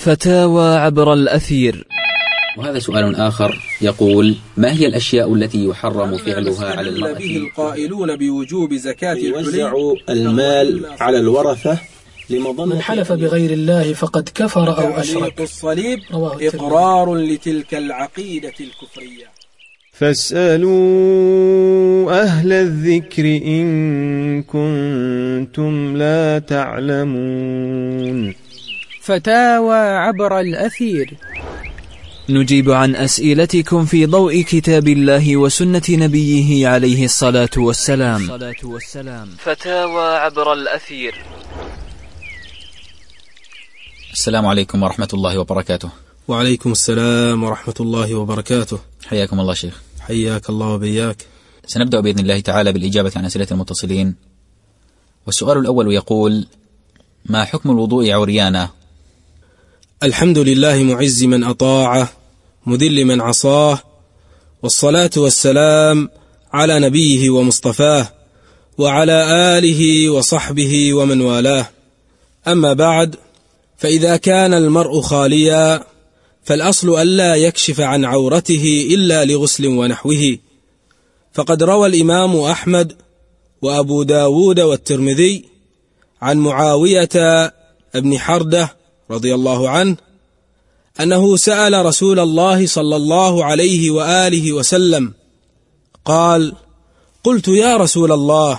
فتاوى عبر الأثير. وهذا سؤال آخر يقول: ما هي الأشياء التي يحرم فعلها على المرأة؟ به القائلون بوجوب زكاة يوزع المال على الورثة من حلف بغير الله فقد كفر أو أشرك. الصليب إقرار لتلك العقيدة الكفرية. فاسألوا أهل الذكر إن كنتم لا تعلمون. فتاوى عبر الأثير. نجيب عن أسئلتكم في ضوء كتاب الله وسنة نبيه عليه الصلاة والسلام. فتاوى عبر الأثير. السلام عليكم ورحمة الله وبركاته. وعليكم السلام ورحمة الله وبركاته. حياكم الله شيخ. حياك الله وبياك. سنبدأ بإذن الله تعالى بالإجابة عن أسئلة المتصلين. والسؤال الأول يقول: ما حكم الوضوء عريانا؟ الحمد لله معز من أطاعه مذل من عصاه، والصلاة والسلام على نبيه ومصطفاه وعلى آله وصحبه ومن والاه. أما بعد، فإذا كان المرء خاليا فالأصل ألا يكشف عن عورته إلا لغسل ونحوه، فقد روى الإمام أحمد وأبو داود والترمذي عن معاوية بن حردة رضي الله عنه أنه سأل رسول الله صلى الله عليه وآله وسلم قال: قلت يا رسول الله،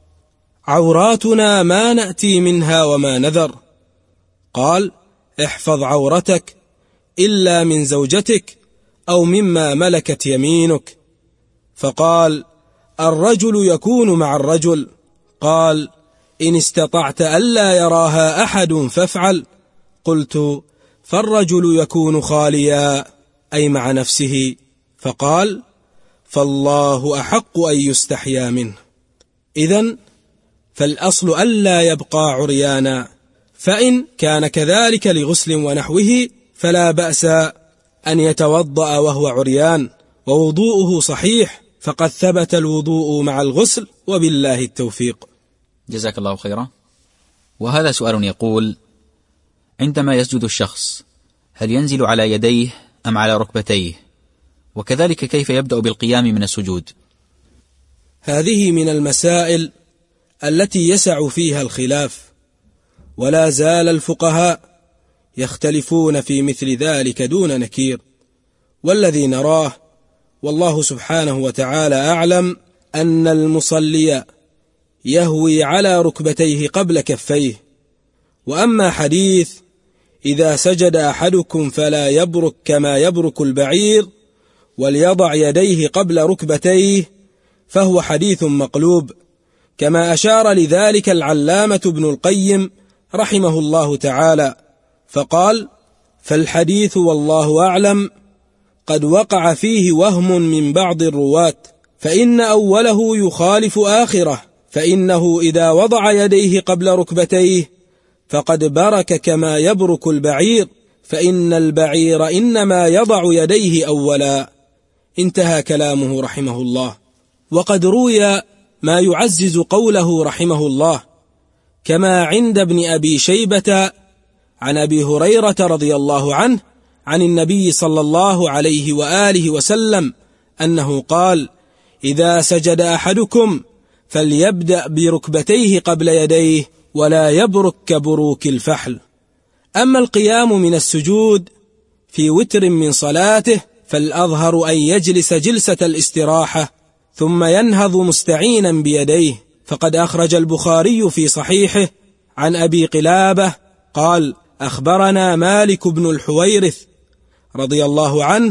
عوراتنا ما نأتي منها وما نذر. قال: احفظ عورتك إلا من زوجتك أو مما ملكت يمينك. فقال: الرجل يكون مع الرجل. قال: إن استطعت ألا يراها أحد فافعل. قلت: فالرجل يكون خاليا أي مع نفسه. فقال: فالله أحق أن يستحيا منه. إذن فالأصل ألا يبقى عريانا، فإن كان كذلك لغسل ونحوه فلا بأس أن يتوضأ وهو عريان ووضوءه صحيح، فقد ثبت الوضوء مع الغسل، وبالله التوفيق. جزاك الله خيرا. وهذا سؤال يقول: عندما يسجد الشخص هل ينزل على يديه أم على ركبتيه؟ وكذلك كيف يبدأ بالقيام من السجود؟ هذه من المسائل التي يسع فيها الخلاف، ولا زال الفقهاء يختلفون في مثل ذلك دون نكير. والذي نراه والله سبحانه وتعالى أعلم أن المصلي يهوي على ركبتيه قبل كفيه. وأما حديث إذا سجد أحدكم فلا يبرك كما يبرك البعير وليضع يديه قبل ركبتيه، فهو حديث مقلوب، كما أشار لذلك العلامة ابن القيم رحمه الله تعالى، فقال: فالحديث والله أعلم قد وقع فيه وهم من بعض الرواة، فإن أوله يخالف آخره، فإنه إذا وضع يديه قبل ركبتيه فقد برك كما يبرك البعير، فإن البعير إنما يضع يديه أولا. انتهى كلامه رحمه الله. وقد روي ما يعزز قوله رحمه الله، كما عند ابن أبي شيبة عن أبي هريرة رضي الله عنه عن النبي صلى الله عليه وآله وسلم أنه قال: إذا سجد أحدكم فليبدأ بركبتيه قبل يديه ولا يبرك كبروك الفحل. أما القيام من السجود في وتر من صلاته فالأظهر أن يجلس جلسة الاستراحة ثم ينهض مستعينا بيديه، فقد أخرج البخاري في صحيحه عن أبي قلابة قال: أخبرنا مالك بن الحويرث رضي الله عنه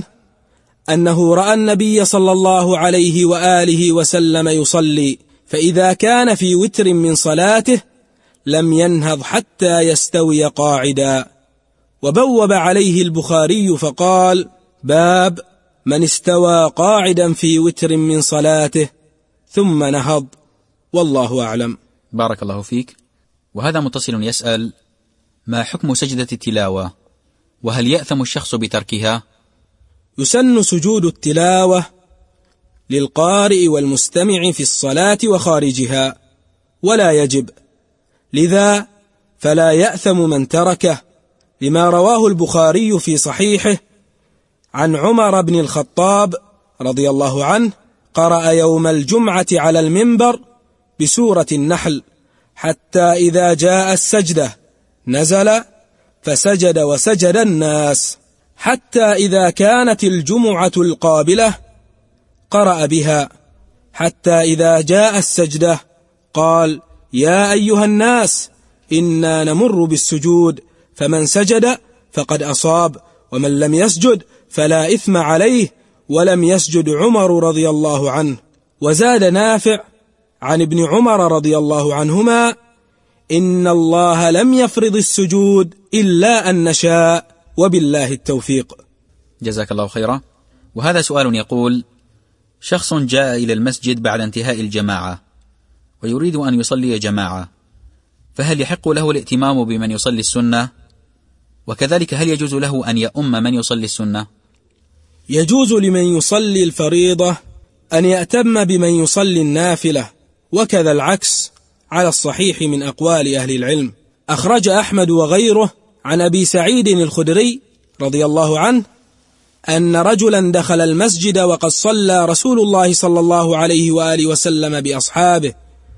أنه رأى النبي صلى الله عليه وآله وسلم يصلي، فإذا كان في وتر من صلاته لم ينهض حتى يستوي قاعدا. وبوب عليه البخاري فقال: باب من استوى قاعدا في وتر من صلاته ثم نهض، والله أعلم. بارك الله فيك. وهذا متصل يسأل: ما حكم سجدة التلاوة؟ وهل يأثم الشخص بتركها؟ يسن سجود التلاوة للقارئ والمستمع في الصلاة وخارجها، ولا يجب، لذا فلا يأثم من تركه، لما رواه البخاري في صحيحه عن عمر بن الخطاب رضي الله عنه قرأ يوم الجمعة على المنبر بسورة النحل حتى إذا جاء السجدة نزل فسجد وسجد الناس، حتى إذا كانت الجمعة القابلة قرأ بها، حتى إذا جاء السجدة قال: يا أيها الناس إنا نمر بالسجود، فمن سجد فقد أصاب، ومن لم يسجد فلا إثم عليه، ولم يسجد عمر رضي الله عنه. وزاد نافع عن ابن عمر رضي الله عنهما: إن الله لم يفرض السجود إلا أن نشاء، وبالله التوفيق. جزاك الله خيرا. وهذا سؤال يقول: شخص جاء إلى المسجد بعد انتهاء الجماعة ويريد أن يصلي جماعة، فهل يحق له الائتمام بمن يصلي السنة؟ وكذلك هل يجوز له أن يؤم من يصلي السنة؟ يجوز لمن يصلي الفريضة أن يأتم بمن يصلي النافلة، وكذا العكس على الصحيح من أقوال أهل العلم. أخرج أحمد وغيره عن أبي سعيد الخدري رضي الله عنه أن رجلا دخل المسجد وقد صلى رسول الله صلى الله عليه وآله وسلم بأصحابه،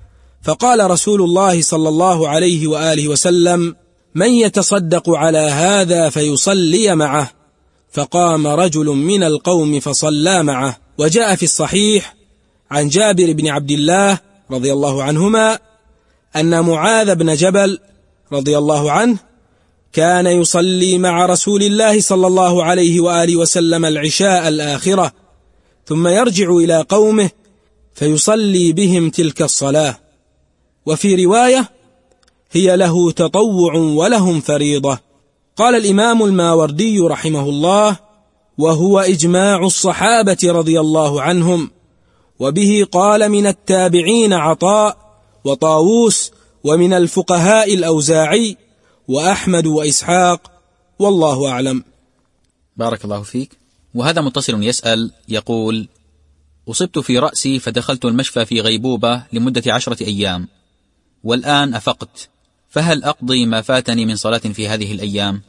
فقال رسول الله صلى الله عليه وآله وسلم: من يتصدق على هذا فيصلي معه؟ فقام رجل من القوم فصلى معه. وجاء في الصحيح عن جابر بن عبد الله رضي الله عنهما أن معاذ بن جبل رضي الله عنه كان يصلي مع رسول الله صلى الله عليه وآله وسلم العشاء الآخرة، ثم يرجع إلى قومه فيصلي بهم تلك الصلاة. وفي رواية: هي له تطوع ولهم فريضة. قال الإمام الماوردي رحمه الله: وهو إجماع الصحابة رضي الله عنهم، وبه قال من التابعين عطاء وطاووس، ومن الفقهاء الأوزاعي وأحمد وإسحاق، والله أعلم. بارك الله فيك. وهذا متصل يسأل يقول: أصبت في رأسي فدخلت المشفى في غيبوبة لمدة 10 أيام، والآن أفقت، فهل أقضي ما فاتني من صلاة في هذه الأيام؟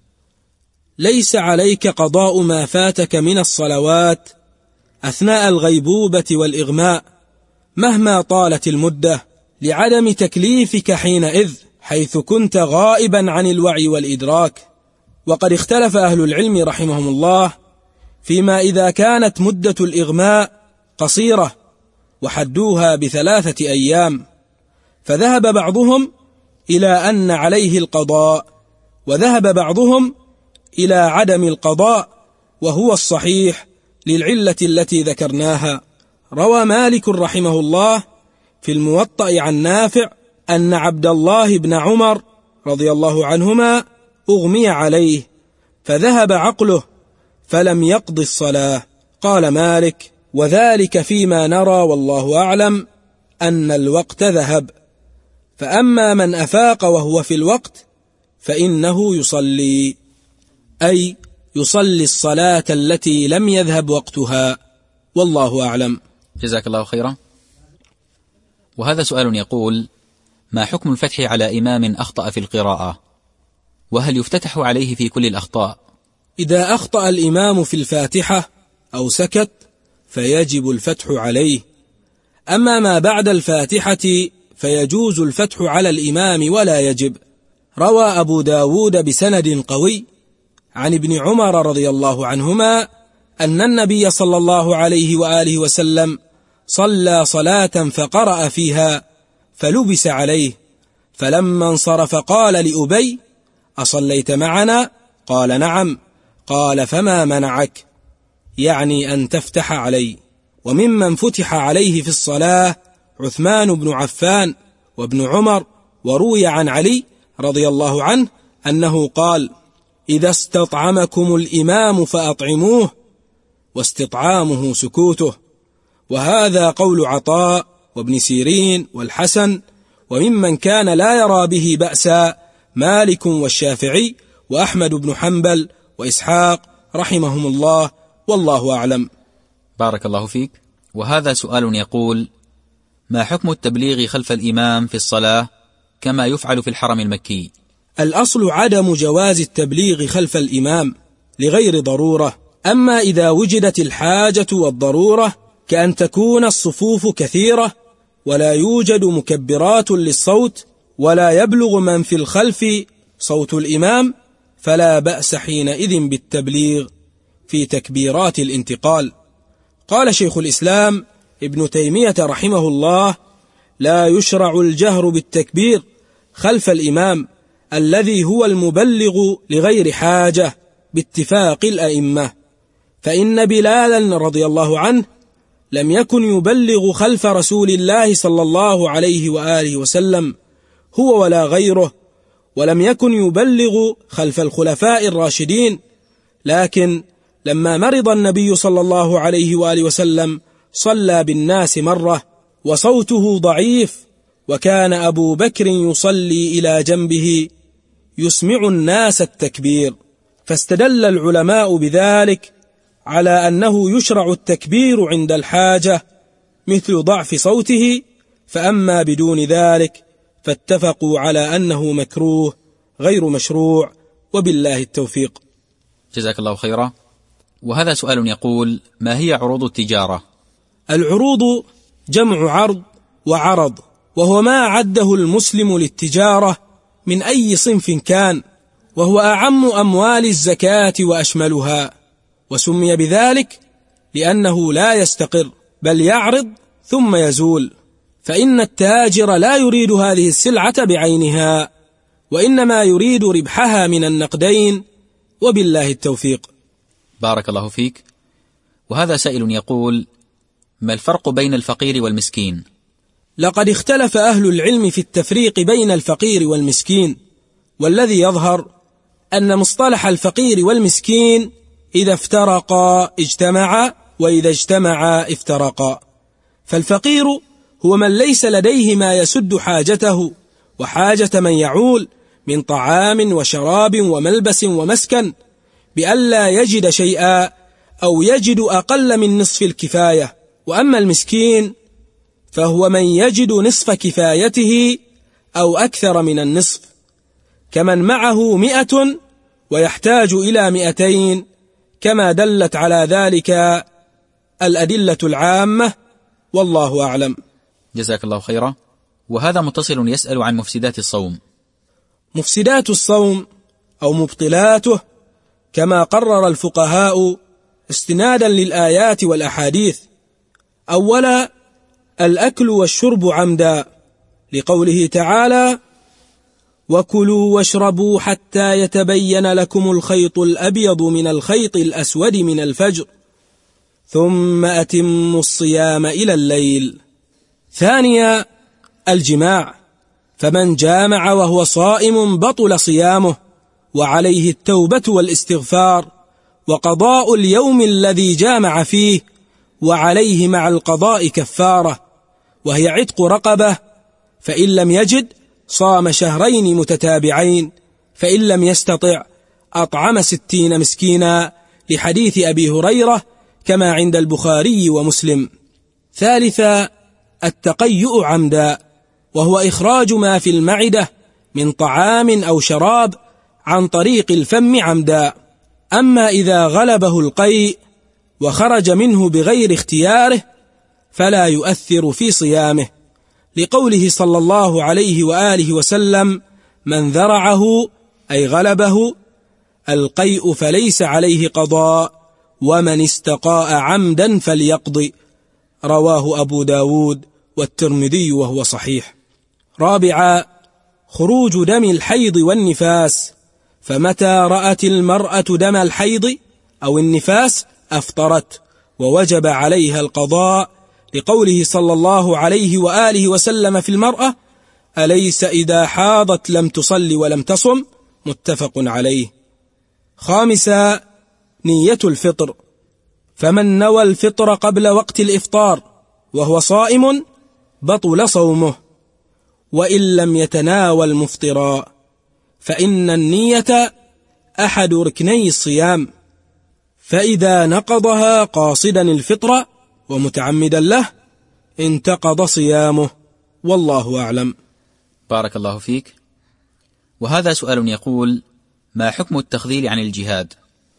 ليس عليك قضاء ما فاتك من الصلوات أثناء الغيبوبة والإغماء مهما طالت المدة، لعدم تكليفك حينئذ، حيث كنت غائبا عن الوعي والإدراك. وقد اختلف أهل العلم رحمهم الله فيما إذا كانت مدة الإغماء قصيرة وحدوها ب3 أيام، فذهب بعضهم إلى أن عليه القضاء، وذهب بعضهم إلى عدم القضاء، وهو الصحيح للعلة التي ذكرناها. روى مالك رحمه الله في الموطأ عن نافع أن عبد الله بن عمر رضي الله عنهما أغمي عليه فذهب عقله فلم يقض الصلاة. قال مالك: وذلك فيما نرى والله أعلم أن الوقت ذهب، فأما من أفاق وهو في الوقت فإنه يصلي، أي يصلي الصلاة التي لم يذهب وقتها، والله أعلم. جزاك الله خيرا. وهذا سؤال يقول: ما حكم الفتح على إمام أخطأ في القراءة؟ وهل يفتتح عليه في كل الأخطاء؟ إذا أخطأ الإمام في الفاتحة أو سكت فيجب الفتح عليه، أما ما بعد الفاتحة فيجوز الفتح على الإمام ولا يجب. روى أبو داود بسند قوي عن ابن عمر رضي الله عنهما أن النبي صلى الله عليه وآله وسلم صلى صلاة فقرأ فيها فلبس عليه، فلما انصرف قال لأبي: أصليت معنا؟ قال: نعم. قال: فما منعك؟ يعني أن تفتح علي. وممن فتح عليه في الصلاة عثمان بن عفان وابن عمر. وروي عن علي رضي الله عنه أنه قال: إذا استطعمكم الإمام فأطعموه، واستطعامه سكوته. وهذا قول عطاء وابن سيرين والحسن، وممن كان لا يرى به بأسا مالك والشافعي وأحمد بن حنبل وإسحاق رحمهم الله، والله أعلم. بارك الله فيك. وهذا سؤال يقول: ما حكم التبليغ خلف الإمام في الصلاة كما يفعل في الحرم المكي؟ الأصل عدم جواز التبليغ خلف الإمام لغير ضرورة. أما إذا وجدت الحاجة والضرورة كأن تكون الصفوف كثيرة ولا يوجد مكبرات للصوت ولا يبلغ من في الخلف صوت الإمام، فلا بأس حينئذ بالتبليغ في تكبيرات الانتقال. قال شيخ الإسلام ابن تيمية رحمه الله: لا يشرع الجهر بالتكبير خلف الإمام الذي هو المبلغ لغير حاجة باتفاق الأئمة، فإن بلالا رضي الله عنه لم يكن يبلغ خلف رسول الله صلى الله عليه وآله وسلم هو ولا غيره، ولم يكن يبلغ خلف الخلفاء الراشدين، لكن لما مرض النبي صلى الله عليه وآله وسلم صلى بالناس مرة وصوته ضعيف، وكان أبو بكر يصلي إلى جنبه يسمع الناس التكبير، فاستدل العلماء بذلك على أنه يشرع التكبير عند الحاجة مثل ضعف صوته، فأما بدون ذلك فاتفقوا على أنه مكروه غير مشروع، وبالله التوفيق. جزاك الله خيرا. وهذا سؤال يقول: ما هي عروض التجارة؟ العروض جمع عرض وعرض، وهو ما عده المسلم للتجارة من أي صنف كان، وهو أعم أموال الزكاة وأشملها، وسمي بذلك لأنه لا يستقر بل يعرض ثم يزول، فإن التاجر لا يريد هذه السلعة بعينها، وإنما يريد ربحها من النقدين، وبالله التوفيق. بارك الله فيك. وهذا سائل يقول: ما الفرق بين الفقير والمسكين؟ لقد اختلف أهل العلم في التفريق بين الفقير والمسكين، والذي يظهر أن مصطلح الفقير والمسكين إذا افترقا اجتمعا، وإذا اجتمعا افترقا. فالفقير هو من ليس لديه ما يسد حاجته وحاجة من يعول من طعام وشراب وملبس ومسكن، بألا يجد شيئا أو يجد أقل من نصف الكفاية. وأما المسكين فهو من يجد نصف كفايته أو أكثر من النصف، كمن معه 100 ويحتاج إلى 200، كما دلت على ذلك الأدلة العامة، والله أعلم. جزاك الله خيرا. وهذا متصل يسأل عن مفسدات الصوم. مفسدات الصوم أو مبطلاته كما قرر الفقهاء استنادا للآيات والأحاديث: أولا الأكل والشرب عمدا، لقوله تعالى: وكلوا واشربوا حتى يتبين لكم الخيط الأبيض من الخيط الأسود من الفجر ثم أتموا الصيام إلى الليل. ثانيا الجماع، فمن جامع وهو صائم بطل صيامه، وعليه التوبة والاستغفار وقضاء اليوم الذي جامع فيه، وعليه مع القضاء كفارة، وهي عتق رقبة، فإن لم يجد صام شهرين متتابعين، فإن لم يستطع أطعم 60 مسكينا، لحديث أبي هريرة كما عند البخاري ومسلم. ثالثا التقيؤ عمدا، وهو إخراج ما في المعدة من طعام أو شراب عن طريق الفم عمدا. أما إذا غلبه القيء وخرج منه بغير اختياره فلا يؤثر في صيامه، لقوله صلى الله عليه وآله وسلم: من ذرعه أي غلبه القيء فليس عليه قضاء، ومن استقاء عمدا فليقضي، رواه أبو داود والترمذي وهو صحيح. رابعا خروج دم الحيض والنفاس، فمتى رأت المرأة دم الحيض أو النفاس أفطرت ووجب عليها القضاء، لقوله صلى الله عليه وآله وسلم في المرأة: أليس إذا حاضت لم تصل ولم تصم، متفق عليه. خامسا نية الفطر، فمن نوى الفطر قبل وقت الإفطار وهو صائم بطل صومه، وإن لم يتناول مفطرا، فإن النية أحد ركني الصيام، فإذا نقضها قاصدا الفطر ومتعمدا له انتقض صيامه، والله أعلم. بارك الله فيك. وهذا سؤال يقول: ما حكم التخذيل عن الجهاد؟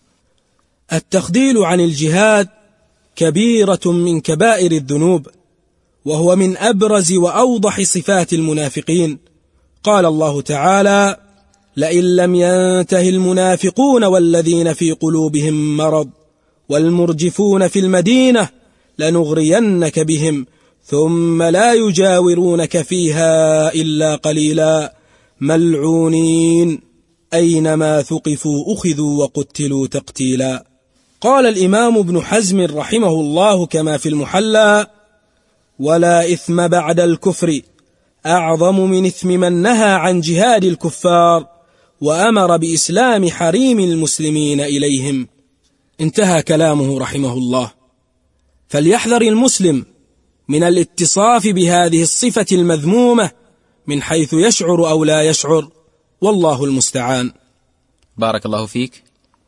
التخذيل عن الجهاد كبيرة من كبائر الذنوب، وهو من أبرز وأوضح صفات المنافقين. قال الله تعالى: لئن لم ينته المنافقون والذين في قلوبهم مرض والمرجفون في المدينة لنغرينك بهم ثم لا يجاورونك فيها إلا قليلا ملعونين أينما ثقفوا أخذوا وقتلوا تقتيلا. قال الإمام ابن حزم رحمه الله كما في المحلى: ولا إثم بعد الكفر أعظم من إثم من نهى عن جهاد الكفار وأمر بإسلام حريم المسلمين إليهم. انتهى كلامه رحمه الله. فليحذر المسلم من الاتصاف بهذه الصفة المذمومة من حيث يشعر أو لا يشعر، والله المستعان. بارك الله فيك.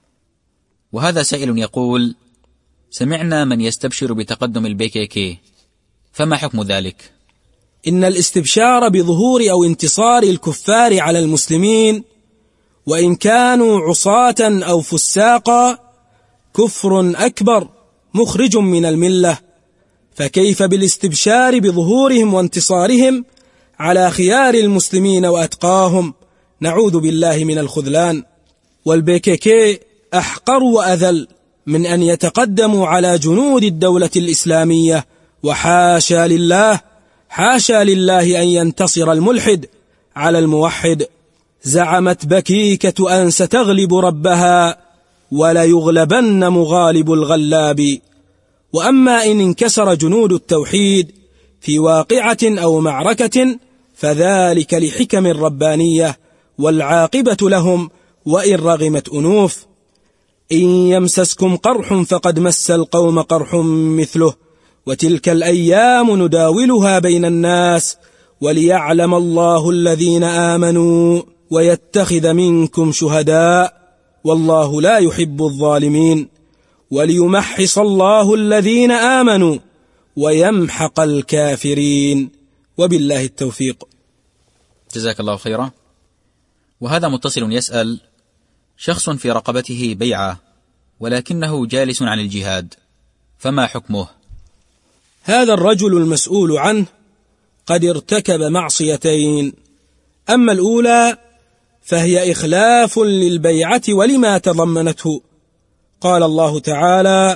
وهذا سائل يقول: سمعنا من يستبشر بتقدم البيكيكي، فما حكم ذلك؟ إن الاستبشار بظهور أو انتصار الكفار على المسلمين وإن كانوا عصاة أو فساقا كفر أكبر مخرج من الملة، فكيف بالاستبشار بظهورهم وانتصارهم على خيار المسلمين وأتقاهم؟ نعوذ بالله من الخذلان. والبيكيكي أحقر وأذل من أن يتقدموا على جنود الدولة الإسلامية، وحاشا لله، حاشا لله أن ينتصر الملحد على الموحد. زعمت بكيكة أن ستغلب ربها ولا يغلبن مغالب الغلاب. وأما إن انكسر جنود التوحيد في واقعة أو معركة فذلك لحكم ربانية، والعاقبة لهم وإن رغمت أنوف. إن يمسسكم قرح فقد مس القوم قرح مثله وتلك الأيام نداولها بين الناس وليعلم الله الذين آمنوا ويتخذ منكم شهداء والله لا يحب الظالمين وليمحص الله الذين آمنوا ويمحق الكافرين، وبالله التوفيق. جزاك الله خيرا. وهذا متصل يسأل: شخص في رقبته بيعة ولكنه جالس عن الجهاد، فما حكمه؟ هذا الرجل المسؤول عنه قد ارتكب معصيتين. أما الأولى فهي إخلاف للبيعة ولما تضمنته. قال الله تعالى: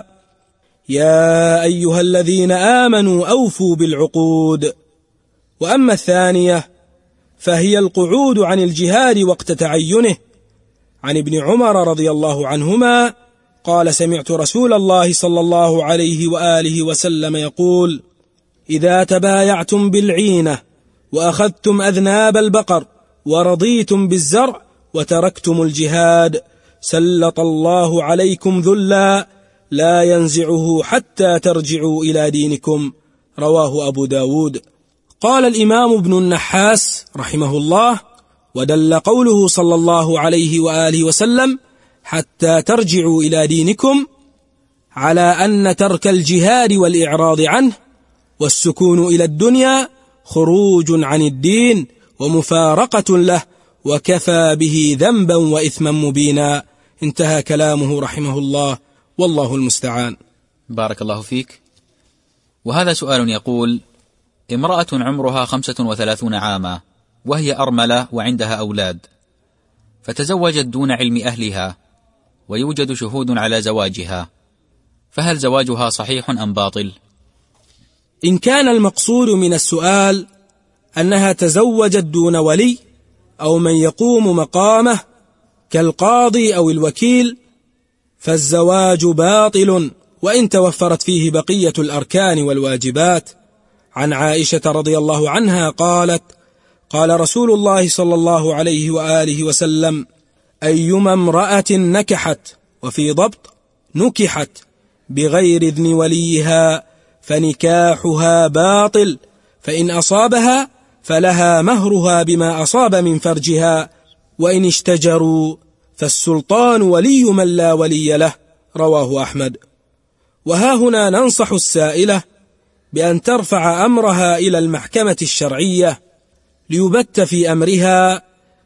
يا أيها الذين آمنوا أوفوا بالعقود. وأما الثانية فهي القعود عن الجهاد وقت تعينه. عن ابن عمر رضي الله عنهما قال: سمعت رسول الله صلى الله عليه وآله وسلم يقول: إذا تبايعتم بالعينة وأخذتم أذناب البقر ورضيتم بالزرع وتركتم الجهاد سلط الله عليكم ذلا لا ينزعه حتى ترجعوا إلى دينكم. رواه أبو داود. قال الإمام ابن النحاس رحمه الله: ودل قوله صلى الله عليه وآله وسلم حتى ترجعوا إلى دينكم على أن ترك الجهاد والإعراض عنه والسكون إلى الدنيا خروج عن الدين ومفارقة له، وكفى به ذنبا وإثما مبينا. انتهى كلامه رحمه الله، والله المستعان. بارك الله فيك. وهذا سؤال يقول: امرأة عمرها 35 عاما وهي أرملة وعندها أولاد، فتزوجت دون علم أهلها ويوجد شهود على زواجها، فهل زواجها صحيح أم باطل؟ إن كان المقصود من السؤال أنها تزوجت دون ولي أو من يقوم مقامه كالقاضي أو الوكيل فالزواج باطل وإن توفرت فيه بقية الأركان والواجبات. عن عائشة رضي الله عنها قالت: قال رسول الله صلى الله عليه وآله وسلم: أيما امرأة نكحت، وفي ضبط نكحت، بغير إذن وليها فنكاحها باطل، فإن أصابها فلها مهرها بما أصاب من فرجها، وإن اشتجروا فالسلطان ولي من لا ولي له. رواه أحمد. وها هنا ننصح السائلة بأن ترفع أمرها إلى المحكمة الشرعية ليبت في أمرها،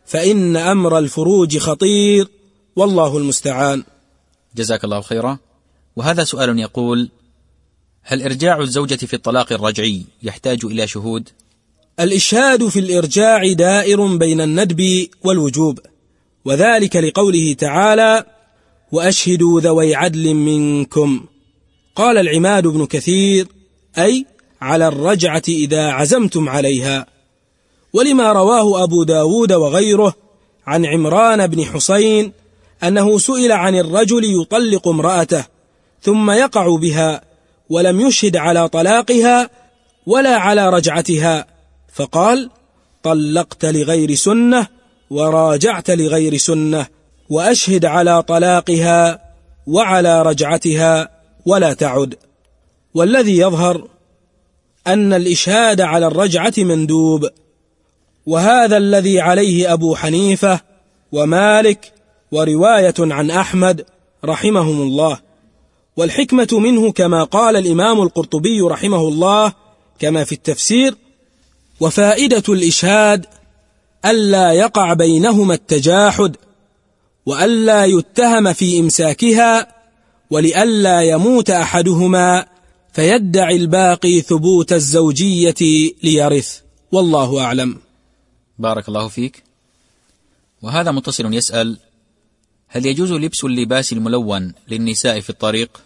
فإن أمر الفروج خطير، والله المستعان. جزاك الله خيرا. وهذا سؤال يقول: هل إرجاع الزوجة في الطلاق الرجعي يحتاج إلى شهود؟ الإشهاد في الإرجاع دائر بين الندب والوجوب، وذلك لقوله تعالى: وأشهدوا ذوي عدل منكم. قال العماد بن كثير: أي على الرجعة إذا عزمتم عليها. ولما رواه أبو داود وغيره عن عمران بن حسين أنه سئل عن الرجل يطلق امرأته ثم يقع بها ولم يشهد على طلاقها ولا على رجعتها، فقال: طلقت لغير سنة وراجعت لغير سنة، وأشهد على طلاقها وعلى رجعتها ولا تعد. والذي يظهر أن الإشهاد على الرجعة مندوب، وهذا الذي عليه أبو حنيفة ومالك ورواية عن أحمد رحمهم الله. والحكمة منه كما قال الإمام القرطبي رحمه الله كما في التفسير: وفائدة الإشهاد ألا يقع بينهما التجاحد، وألا يتهم في إمساكها، ولئلا يموت أحدهما فيدعي الباقي ثبوت الزوجية ليرث، والله أعلم. بارك الله فيك. وهذا متصل يسأل: هل يجوز لبس اللباس الملون للنساء في الطريق؟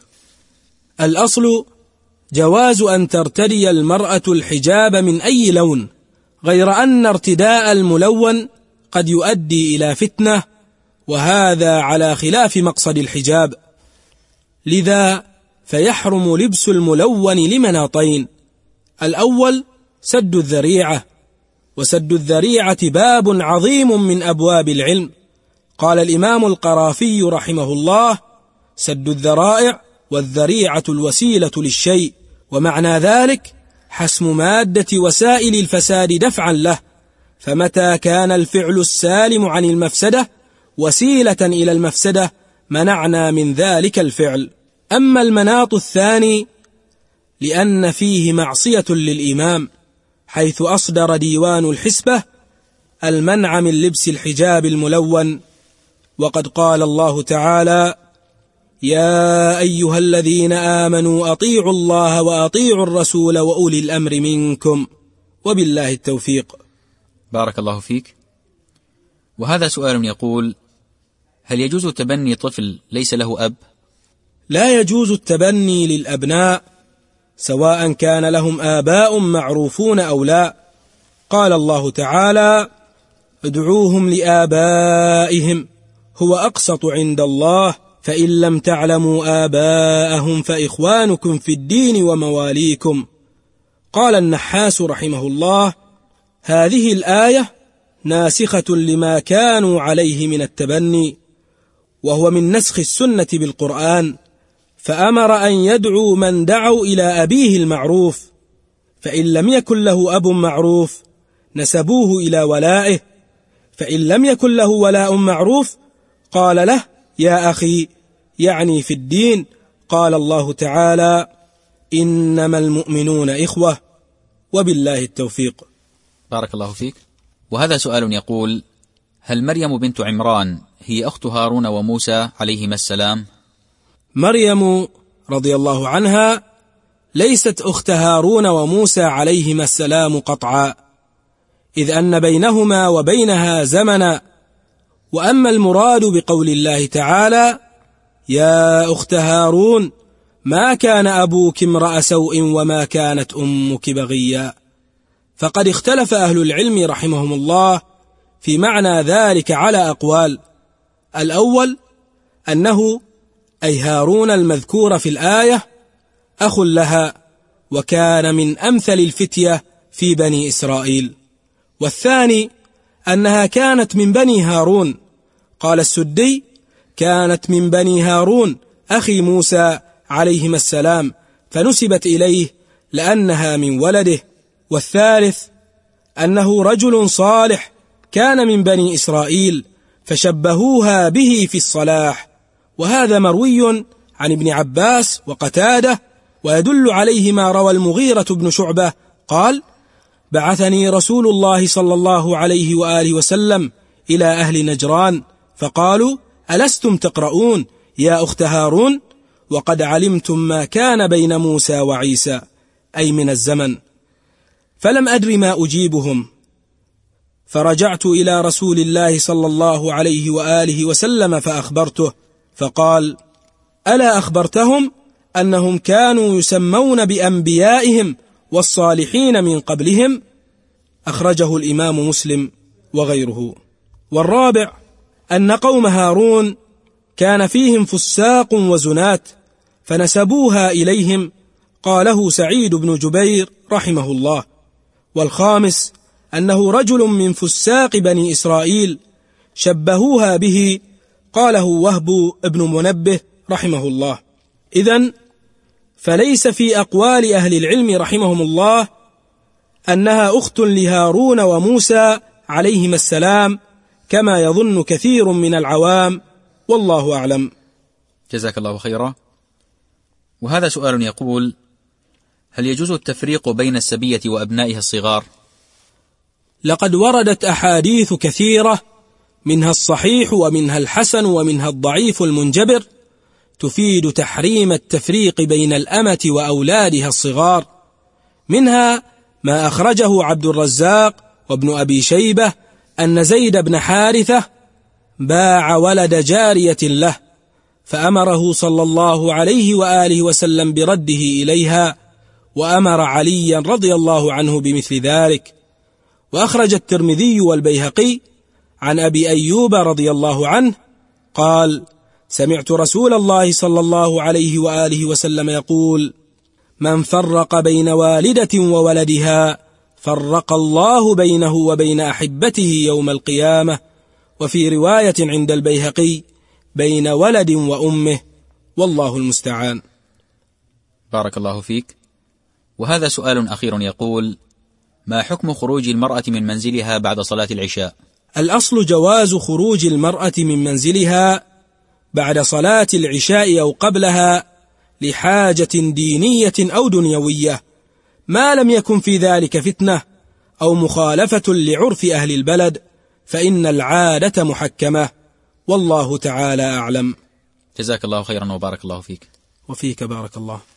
الأصل جواز أن ترتدي المرأة الحجاب من أي لون، غير أن ارتداء الملون قد يؤدي إلى فتنة، وهذا على خلاف مقصد الحجاب، لذا فيحرم لبس الملون لمناطين: الأول سد الذريعة، وسد الذريعة باب عظيم من أبواب العلم. قال الإمام القرافي رحمه الله: سد الذرائع والذريعة الوسيلة للشيء، ومعنى ذلك حسم مادة وسائل الفساد دفعا له، فمتى كان الفعل السالم عن المفسدة وسيلة إلى المفسدة منعنا من ذلك الفعل. أما المناط الثاني لأن فيه معصية للإمام، حيث أصدر ديوان الحسبة المنع من لبس الحجاب الملون، وقد قال الله تعالى: يا أيها الذين آمنوا أطيعوا الله وأطيعوا الرسول وأولي الأمر منكم، وبالله التوفيق. بارك الله فيك. وهذا سؤال يقول: هل يجوز تبني طفل ليس له أب؟ لا يجوز التبني للأبناء سواء كان لهم آباء معروفون أو لا. قال الله تعالى: ادعوهم لآبائهم هو أقسط عند الله فإن لم تعلموا آباءهم فإخوانكم في الدين ومواليكم. قال النحاس رحمه الله: هذه الآية ناسخة لما كانوا عليه من التبني، وهو من نسخ السنة بالقرآن، فأمر أن يدعو من دعوا إلى أبيه المعروف، فإن لم يكن له أب معروف نسبوه إلى ولائه، فإن لم يكن له ولاء معروف قال له: يا أخي، يعني في الدين. قال الله تعالى: إنما المؤمنون إخوة، وبالله التوفيق. بارك الله فيك. وهذا سؤال يقول: هل مريم بنت عمران هي أخت هارون وموسى عليهما السلام؟ مريم رضي الله عنها ليست أخت هارون وموسى عليهما السلام قطعا، إذ أن بينهما وبينها زمنا. وأما المراد بقول الله تعالى: يا أخت هارون ما كان أبوك امرأ سوء وما كانت أمك بغيا، فقد اختلف أهل العلم رحمهم الله في معنى ذلك على أقوال. الأول أنه أي هارون المذكور في الآية أخ لها، وكان من أمثل الفتية في بني إسرائيل. والثاني أنها كانت من بني هارون. قال السدي: كانت من بني هارون أخي موسى عليهما السلام، فنسبت إليه لأنها من ولده. والثالث أنه رجل صالح كان من بني إسرائيل فشبهوها به في الصلاح، وهذا مروي عن ابن عباس وقتادة، ويدل عليه ما روى المغيرة بن شعبة قال: بعثني رسول الله صلى الله عليه وآله وسلم إلى أهل نجران فقالوا: ألستم تقرؤون يا أخت هارون؟ وقد علمتم ما كان بين موسى وعيسى، أي من الزمن. فلم أدر ما أجيبهم، فرجعت إلى رسول الله صلى الله عليه وآله وسلم فأخبرته، فقال: ألا أخبرتهم أنهم كانوا يسمون بأنبيائهم والصالحين من قبلهم؟ أخرجه الإمام مسلم وغيره. والرابع أن قوم هارون كان فيهم فساق وزنات فنسبوها إليهم، قاله سعيد بن جبير رحمه الله. والخامس أنه رجل من فساق بني إسرائيل شبهوها به، قاله وهب بن منبه رحمه الله. إذن فليس في أقوال أهل العلم رحمهم الله أنها أخت لهارون وموسى عليهما السلام كما يظن كثير من العوام، والله أعلم. جزاك الله خيرا. وهذا سؤال يقول: هل يجوز التفريق بين السبية وأبنائها الصغار؟ لقد وردت أحاديث كثيرة، منها الصحيح ومنها الحسن ومنها الضعيف المنجبر، تفيد تحريم التفريق بين الأمة وأولادها الصغار. منها ما أخرجه عبد الرزاق وابن أبي شيبة أن زيد بن حارثة باع ولد جارية له، فأمره صلى الله عليه وآله وسلم برده إليها، وأمر عليا رضي الله عنه بمثل ذلك. وأخرج الترمذي والبيهقي عن أبي أيوب رضي الله عنه قال: سمعت رسول الله صلى الله عليه وآله وسلم يقول: من فرق بين والدة وولدها فرق الله بينه وبين أحبته يوم القيامة. وفي رواية عند البيهقي: بين ولد وأمه، والله المستعان. بارك الله فيك. وهذا سؤال أخير يقول: ما حكم خروج المرأة من منزلها بعد صلاة العشاء؟ الأصل جواز خروج المرأة من منزلها بعد صلاة العشاء أو قبلها لحاجة دينية أو دنيوية، ما لم يكن في ذلك فتنة أو مخالفة لعرف أهل البلد، فإن العادة محكمة، والله تعالى أعلم. جزاك الله خيرا وبارك الله فيك. وفيك بارك الله.